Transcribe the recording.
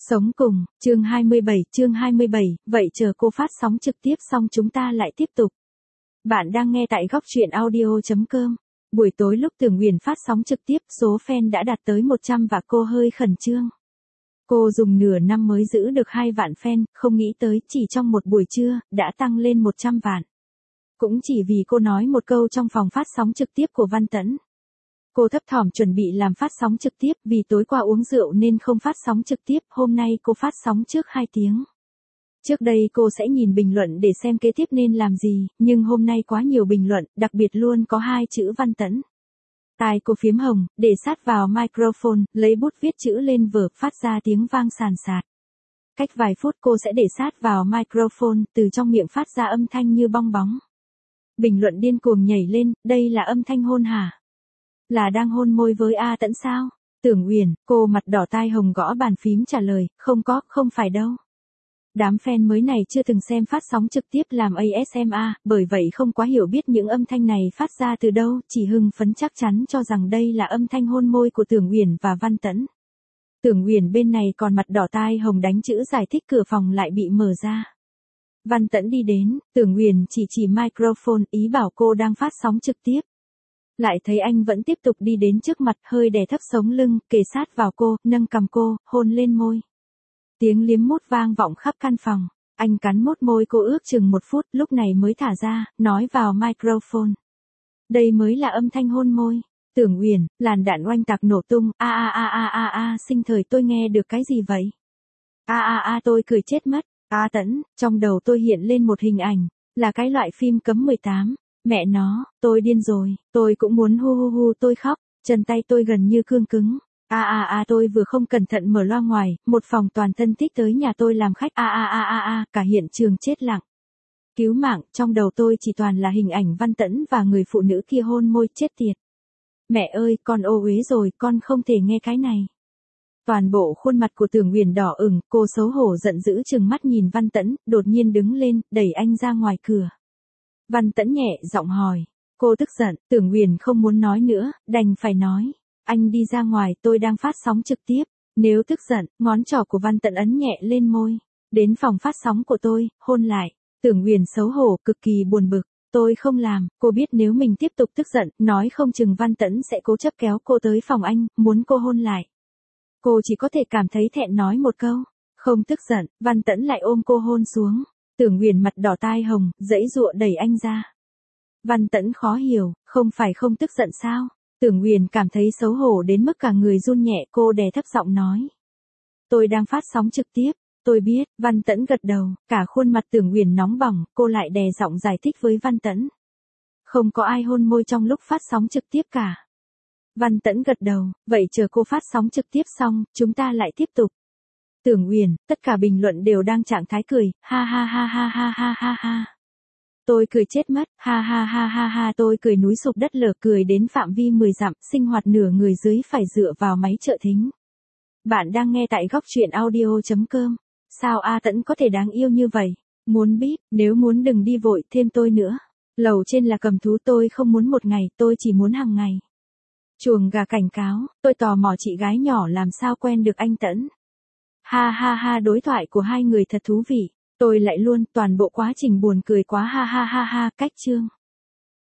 Sống cùng, chương 27, vậy chờ cô phát sóng trực tiếp xong chúng ta lại tiếp tục. Bạn đang nghe tại góc truyện audio.com. Buổi tối lúc Tưởng Uyển phát sóng trực tiếp, số fan đã đạt tới 100 và cô hơi khẩn trương. Cô dùng nửa năm mới giữ được 2 vạn fan, không nghĩ tới chỉ trong một buổi trưa, đã tăng lên 100 vạn. Cũng chỉ vì cô nói một câu trong phòng phát sóng trực tiếp của Văn Tẫn. Cô thấp thỏm chuẩn bị làm phát sóng trực tiếp vì tối qua uống rượu nên không phát sóng trực tiếp, hôm nay cô phát sóng trước 2 tiếng. Trước đây cô sẽ nhìn bình luận để xem kế tiếp nên làm gì, nhưng hôm nay quá nhiều bình luận, đặc biệt luôn có 2 chữ Văn Tẫn. Tai cô phiếm hồng, để sát vào microphone, lấy bút viết chữ lên vở, phát ra tiếng vang sàn sạt. Cách vài phút cô sẽ để sát vào microphone, từ trong miệng phát ra âm thanh như bong bóng. Bình luận điên cuồng nhảy lên, đây là âm thanh hôn hả? Là đang hôn môi với A Tẫn sao? Tưởng Uyển, cô mặt đỏ tai hồng gõ bàn phím trả lời, không phải đâu. Đám fan mới này chưa từng xem phát sóng trực tiếp làm ASMR, bởi vậy không quá hiểu biết những âm thanh này phát ra từ đâu, chỉ hưng phấn chắc chắn cho rằng đây là âm thanh hôn môi của Tưởng Uyển và Văn Tẫn. Tưởng Uyển bên này còn mặt đỏ tai hồng đánh chữ giải thích, cửa phòng lại bị mở ra. Văn Tẫn đi đến, Tưởng Uyển chỉ microphone, ý bảo cô đang phát sóng trực tiếp. Lại thấy anh vẫn tiếp tục đi đến trước mặt, hơi đè thấp sống lưng, kề sát vào cô, nâng cằm cô, hôn lên môi. Tiếng liếm mút vang vọng khắp căn phòng. Anh cắn mút môi cô ước chừng 1 phút, lúc này mới thả ra, nói vào microphone. Đây mới là âm thanh hôn môi. Tưởng Uyển, làn đạn oanh tạc nổ tung, sinh thời tôi nghe được cái gì vậy? Tôi cười chết mất. Tẫn, trong đầu tôi hiện lên một hình ảnh, là cái loại phim cấm 18. Mẹ nó, tôi điên rồi, tôi cũng muốn hu, tôi khóc, chân tay tôi gần như cương cứng. Tôi vừa không cẩn thận mở loa ngoài, một phòng toàn thân thích tới nhà tôi làm khách. Cả hiện trường chết lặng. Cứu mạng, trong đầu tôi chỉ toàn là hình ảnh Văn Tẫn và người phụ nữ kia hôn môi, chết tiệt. Mẹ ơi, con ô uế rồi, con không thể nghe cái này. Toàn bộ khuôn mặt của Tưởng Uyển đỏ ửng, cô xấu hổ giận dữ trừng mắt nhìn Văn Tẫn, đột nhiên đứng lên, đẩy anh ra ngoài cửa. Văn Tẫn nhẹ giọng hỏi, cô tức giận, Tưởng Uyển không muốn nói nữa, đành phải nói, anh đi ra ngoài, tôi đang phát sóng trực tiếp. Nếu tức giận, ngón trỏ của Văn Tẫn ấn nhẹ lên môi, đến phòng phát sóng của tôi, hôn lại. Tưởng Uyển xấu hổ, cực kỳ buồn bực, tôi không làm, cô biết nếu mình tiếp tục tức giận, nói không chừng Văn Tẫn sẽ cố chấp kéo cô tới phòng anh, muốn cô hôn lại. Cô chỉ có thể cảm thấy thẹn nói một câu, không tức giận, Văn Tẫn lại ôm cô hôn xuống. Tưởng Uyển mặt đỏ tai hồng, giãy giụa đẩy anh ra. Văn Tẫn khó hiểu, không phải không tức giận sao? Tưởng Uyển cảm thấy xấu hổ đến mức cả người run nhẹ, cô đè thấp giọng nói. Tôi đang phát sóng trực tiếp, tôi biết, Văn Tẫn gật đầu, cả khuôn mặt Tưởng Uyển nóng bỏng, cô lại đè giọng giải thích với Văn Tẫn. Không có ai hôn môi trong lúc phát sóng trực tiếp cả. Văn Tẫn gật đầu, vậy chờ cô phát sóng trực tiếp xong, chúng ta lại tiếp tục. Tưởng Uyển, tất cả bình luận đều đang trạng thái cười, ha. Tôi cười chết mất, ha, tôi cười núi sụp đất lở, cười đến phạm vi 10 dặm, sinh hoạt nửa người dưới phải dựa vào máy trợ thính. Bạn đang nghe tại góc truyện audio.com. Sao A Tẫn có thể đáng yêu như vậy? Muốn biết, nếu muốn đừng đi vội thêm tôi nữa. Lầu trên là cầm thú, tôi không muốn một ngày, tôi chỉ muốn hàng ngày. Chuồng gà cảnh cáo, tôi tò mò chị gái nhỏ làm sao quen được anh Tẫn. Ha, đối thoại của hai người thật thú vị. Tôi lại luôn, toàn bộ quá trình buồn cười quá, ha, cách chương.